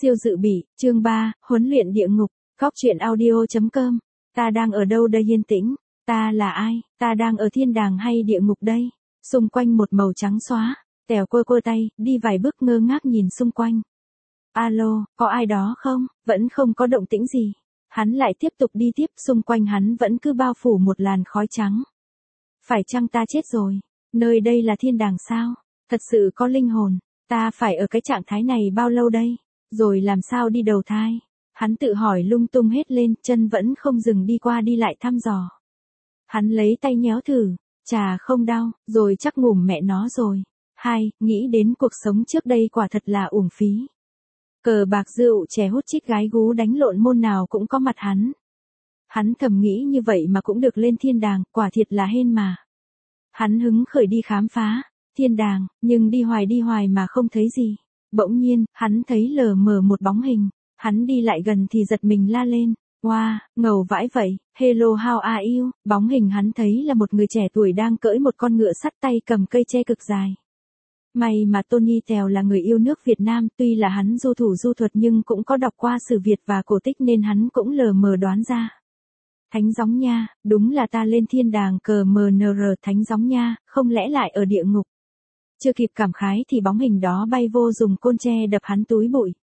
Siêu dự bị, chương 3, huấn luyện địa ngục, Góc truyện audio.com. Ta đang ở đâu đây yên tĩnh? Ta là ai? Ta đang ở thiên đàng hay địa ngục đây? Xung quanh một màu trắng xóa. Tèo quơ tay, đi vài bước ngơ ngác nhìn xung quanh. Alo, có ai đó không? Vẫn không có động tĩnh gì. Hắn lại tiếp tục đi tiếp, xung quanh hắn vẫn cứ bao phủ một làn khói trắng. Phải chăng ta chết rồi? Nơi đây là thiên đàng sao? Thật sự có linh hồn. Ta phải ở cái trạng thái này bao lâu đây? Rồi làm sao đi đầu thai? Hắn tự hỏi lung tung hết lên, chân vẫn không dừng đi qua đi lại thăm dò. Hắn lấy tay nhéo thử, chà không đau, rồi chắc ngủm mẹ nó rồi. Nghĩ đến cuộc sống trước đây quả thật là uổng phí. Cờ bạc rượu chè hút chích gái gú đánh lộn môn nào cũng có mặt hắn. Hắn thầm nghĩ như vậy mà cũng được lên thiên đàng, quả thiệt là hên mà. Hắn hứng khởi đi khám phá thiên đàng, nhưng đi hoài mà không thấy gì. Bỗng nhiên, hắn thấy lờ mờ một bóng hình. Hắn đi lại gần thì giật mình la lên. Wow, ngầu vãi vậy, hello how are you? Bóng hình hắn thấy là một người trẻ tuổi đang cưỡi một con ngựa sắt, tay cầm cây tre cực dài. May mà Tony Tèo là người yêu nước Việt Nam, tuy là hắn du thủ du thuật nhưng cũng có đọc qua sử Việt và cổ tích nên hắn cũng lờ mờ đoán ra. Thánh gióng nha, đúng là ta lên thiên đàng cờ MNR, thánh gióng nha, không lẽ lại ở địa ngục. Chưa kịp cảm khái thì bóng hình đó bay vô dùng côn tre đập hắn túi bụi.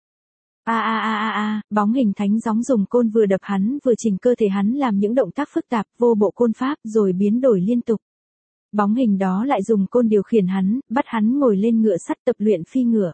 Bóng hình thánh gióng dùng côn vừa đập hắn vừa chỉnh cơ thể hắn làm những động tác phức tạp vô bộ côn pháp rồi biến đổi liên tục. Bóng hình đó lại dùng côn điều khiển hắn, bắt hắn ngồi lên ngựa sắt tập luyện phi ngựa.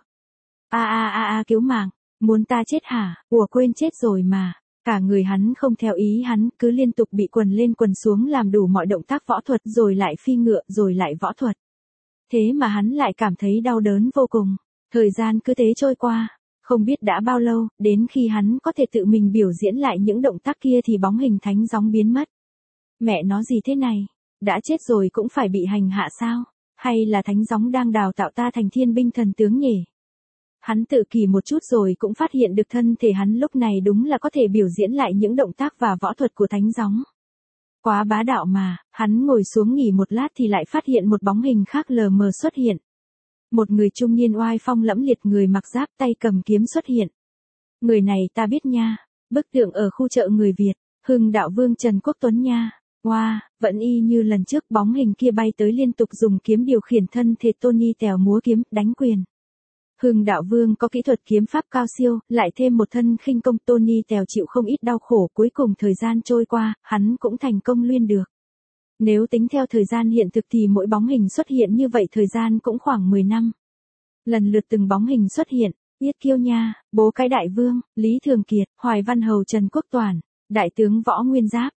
Cứu mạng, muốn ta chết hả? Ủa quên chết rồi mà. Cả người hắn không theo ý hắn, cứ liên tục bị quần lên quần xuống làm đủ mọi động tác võ thuật rồi lại phi ngựa rồi lại võ thuật. Thế mà hắn lại cảm thấy đau đớn vô cùng. Thời gian cứ thế trôi qua. Không biết đã bao lâu, đến khi hắn có thể tự mình biểu diễn lại những động tác kia thì bóng hình thánh gióng biến mất. Mẹ nó gì thế này? Đã chết rồi cũng phải bị hành hạ sao? Hay là thánh gióng đang đào tạo ta thành thiên binh thần tướng nhỉ? Hắn tự kỳ một chút rồi cũng phát hiện được thân thể hắn lúc này đúng là có thể biểu diễn lại những động tác và võ thuật của thánh gióng. Quá bá đạo mà, hắn ngồi xuống nghỉ một lát thì lại phát hiện một bóng hình khác lờ mờ xuất hiện. Một người trung niên oai phong lẫm liệt, người mặc giáp, tay cầm kiếm xuất hiện. Người này ta biết nha, bức tượng ở khu chợ người Việt, Hưng Đạo Vương Trần Quốc Tuấn nha. Wow, vẫn y như lần trước, bóng hình kia bay tới liên tục dùng kiếm điều khiển thân thể Tony Tèo múa kiếm, đánh quyền. Hưng Đạo Vương có kỹ thuật kiếm pháp cao siêu, lại thêm một thân khinh công, Tony Tèo chịu không ít đau khổ, cuối cùng thời gian trôi qua, hắn cũng thành công luyện được. Nếu tính theo thời gian hiện thực thì mỗi bóng hình xuất hiện như vậy thời gian cũng khoảng 10 năm. Lần lượt từng bóng hình xuất hiện, Yết Kiêu Nha, Bố Cái Đại Vương, Lý Thường Kiệt, Hoài Văn Hầu Trần Quốc Toản, Đại tướng Võ Nguyên Giáp.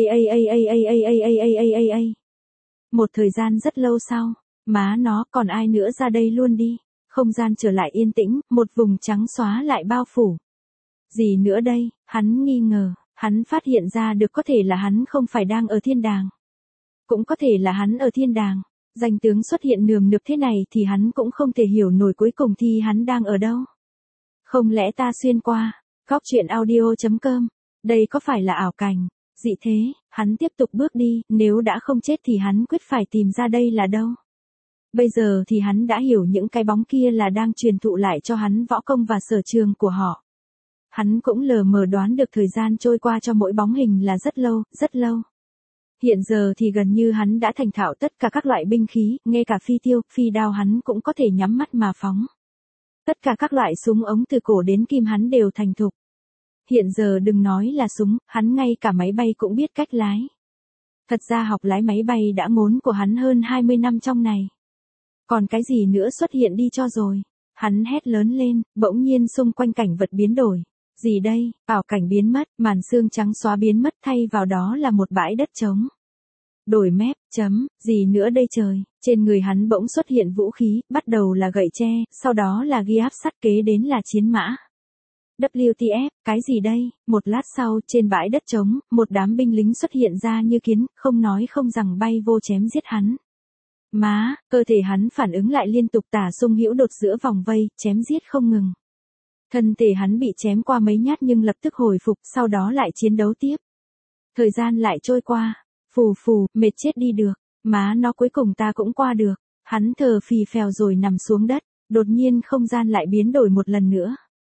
Một thời gian rất lâu sau, má nó còn ai nữa ra đây luôn đi. Không gian trở lại yên tĩnh, một vùng trắng xóa lại bao phủ. Gì nữa đây? Hắn nghi ngờ, hắn phát hiện ra được có thể là hắn không phải đang ở thiên đàng. Cũng có thể là hắn ở thiên đàng. Danh tướng xuất hiện nườm nượp thế này thì hắn cũng không thể hiểu nổi cuối cùng thì hắn đang ở đâu. Không lẽ ta xuyên qua? Góc truyện audio.com. Đây có phải là ảo cảnh? Dị thế, hắn tiếp tục bước đi, nếu đã không chết thì hắn quyết phải tìm ra đây là đâu. Bây giờ thì hắn đã hiểu những cái bóng kia là đang truyền thụ lại cho hắn võ công và sở trường của họ. Hắn cũng lờ mờ đoán được thời gian trôi qua cho mỗi bóng hình là rất lâu, rất lâu. Hiện giờ thì gần như hắn đã thành thạo tất cả các loại binh khí, ngay cả phi tiêu, phi đao hắn cũng có thể nhắm mắt mà phóng. Tất cả các loại súng ống từ cổ đến kim hắn đều thành thục. Hiện giờ đừng nói là súng, hắn ngay cả máy bay cũng biết cách lái. Thật ra học lái máy bay đã ngốn của hắn hơn 20 năm trong này. Còn cái gì nữa xuất hiện đi cho rồi. Hắn hét lớn lên, bỗng nhiên xung quanh cảnh vật biến đổi. Gì đây? Ảo cảnh biến mất, màn sương trắng xóa biến mất, thay vào đó là một bãi đất trống. Đổi mép, gì nữa đây trời? Trên người hắn bỗng xuất hiện vũ khí, bắt đầu là gậy tre, sau đó là ghi áp sắt, kế đến là chiến mã. WTF, cái gì đây? Một lát sau, trên bãi đất trống, một đám binh lính xuất hiện ra như kiến, không nói không rằng bay vô chém giết hắn. Má, cơ thể hắn phản ứng lại liên tục, tả sung hữu đột giữa vòng vây, chém giết không ngừng. Thân thể hắn bị chém qua mấy nhát nhưng lập tức hồi phục, sau đó lại chiến đấu tiếp. Thời gian lại trôi qua, phù, mệt chết đi được, má nó cuối cùng ta cũng qua được. Hắn thở phì phèo rồi nằm xuống đất, đột nhiên không gian lại biến đổi một lần nữa.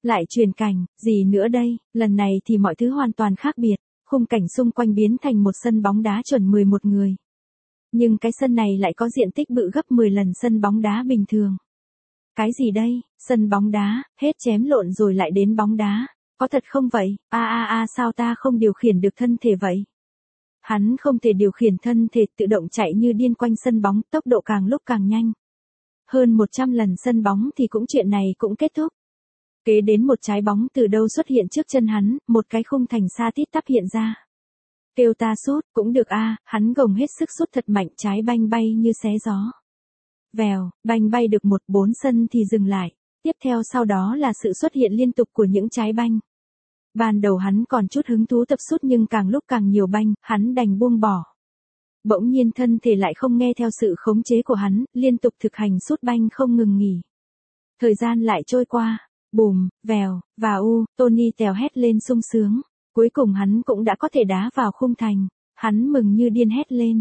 Lại truyền cảnh, gì nữa đây, lần này thì mọi thứ hoàn toàn khác biệt, khung cảnh xung quanh biến thành một sân bóng đá chuẩn 11 người. Nhưng cái sân này lại có diện tích bự gấp 10 lần sân bóng đá bình thường. Cái gì đây, sân bóng đá, hết chém lộn rồi lại đến bóng đá, có thật không vậy, sao ta không điều khiển được thân thể vậy? Hắn không thể điều khiển thân thể tự động chạy như điên quanh sân bóng, tốc độ càng lúc càng nhanh. Hơn 100 lần sân bóng thì chuyện này cũng kết thúc. Kế đến một trái bóng từ đâu xuất hiện trước chân hắn, một cái khung thành xa tít tắp hiện ra. Kêu ta sút, cũng được hắn gồng hết sức sút thật mạnh, trái banh bay như xé gió. Vèo, banh bay được 1-4 sân thì dừng lại. Tiếp theo sau đó là sự xuất hiện liên tục của những trái banh. Ban đầu hắn còn chút hứng thú tập sút nhưng càng lúc càng nhiều banh, hắn đành buông bỏ. Bỗng nhiên thân thể lại không nghe theo sự khống chế của hắn, liên tục thực hành sút banh không ngừng nghỉ. Thời gian lại trôi qua, bùm, vèo, Tony tèo hét lên sung sướng. Cuối cùng hắn cũng đã có thể đá vào khung thành. Hắn mừng như điên hét lên.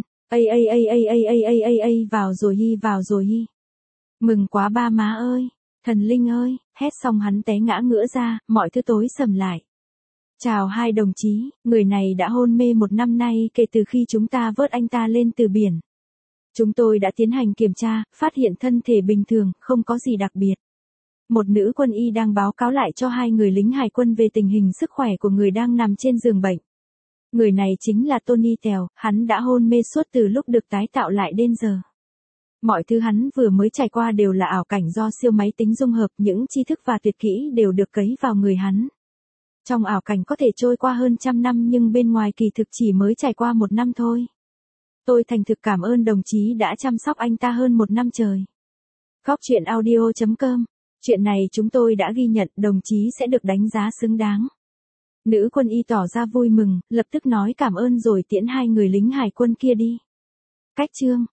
Vào rồi hi. Mừng quá ba má ơi. Thần linh ơi, hét xong hắn té ngã ngửa ra, mọi thứ tối sầm lại. Chào hai đồng chí, người này đã hôn mê 1 năm nay kể từ khi chúng ta vớt anh ta lên từ biển. Chúng tôi đã tiến hành kiểm tra, phát hiện thân thể bình thường, không có gì đặc biệt. Một nữ quân y đang báo cáo lại cho 2 người lính hải quân về tình hình sức khỏe của người đang nằm trên giường bệnh. Người này chính là Tony Tèo, hắn đã hôn mê suốt từ lúc được tái tạo lại đến giờ. Mọi thứ hắn vừa mới trải qua đều là ảo cảnh do siêu máy tính dung hợp, những tri thức và tuyệt kỹ đều được cấy vào người hắn. Trong ảo cảnh có thể trôi qua hơn 100 năm nhưng bên ngoài kỳ thực chỉ mới trải qua 1 năm thôi. Tôi thành thực cảm ơn đồng chí đã chăm sóc anh ta hơn 1 năm trời. Góc truyện audio.com. Chuyện này chúng tôi đã ghi nhận, đồng chí sẽ được đánh giá xứng đáng. Nữ quân y tỏ ra vui mừng, lập tức nói cảm ơn rồi tiễn 2 người lính hải quân kia đi. Cách chương